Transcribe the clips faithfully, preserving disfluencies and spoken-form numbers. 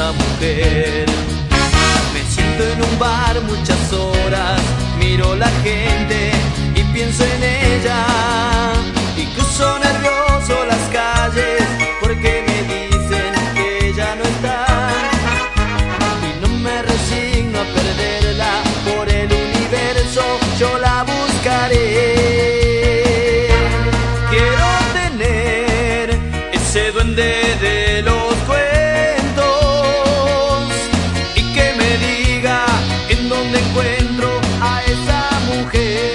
esa mujer. Me siento en un bar muchas horas, miro la gente y pienso en ella, y cruzo nervioso las calles porque me dicen que ella no está, y no me resigno a perderla. Por el universo yo la buscaré. Quiero tener ese duende de los cuentos y que me diga en dónde encuentro a esa mujer.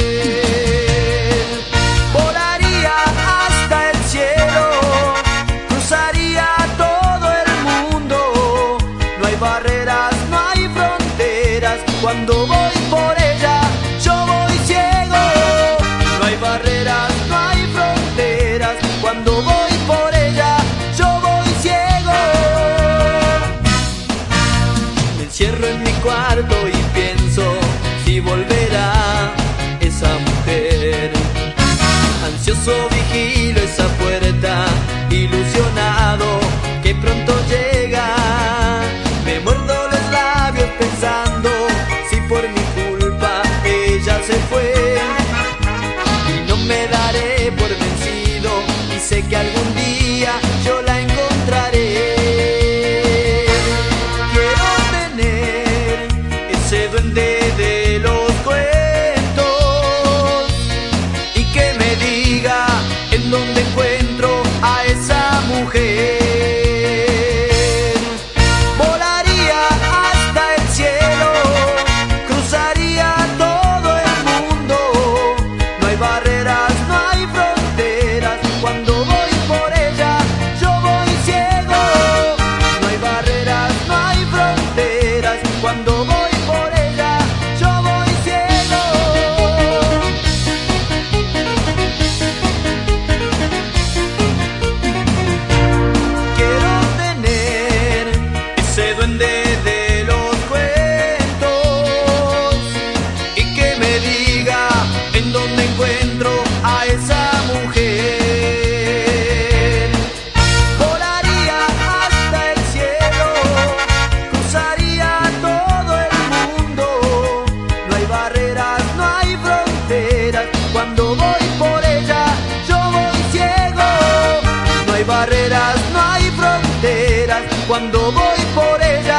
Volaría hasta el cielo, cruzaría todo el mundo. No hay barreras, no hay fronteras. Cuando voy por ella, yo voy ciego. No hay barreras, no hay fronteras. Cuando voy por ella, yo voy ciego. Me encierro en mi cuarto y pienso si volverá esa mujer. Ansioso vigilo esa puerta, ilusionado que pronto llega. Me muerdo los labios pensando si por mi culpa ella se fue, y no me daré por vencido y sé que algún día yo la encontraré. Quiero tener ese duende de los cuentos y que me diga en dónde encuentro a esa mujer. Volaría hasta el cielo, cruzaría todo el mundo. No hay barreras, no hay fronteras. Cuando voy por ella, yo voy ciego. No hay barreras, no hay fronteras. Cuando voy por ella, yo voy ciego. Quiero tener ese duende de los cuentos y que me diga en dónde encuentro a esa mujer. Volaría hasta el cielo, cruzaría todo el mundo. No hay barreras, no hay fronteras. Cuando voy por ella, yo voy ciego. No hay barreras, no hay fronteras. Cuando voy por ella,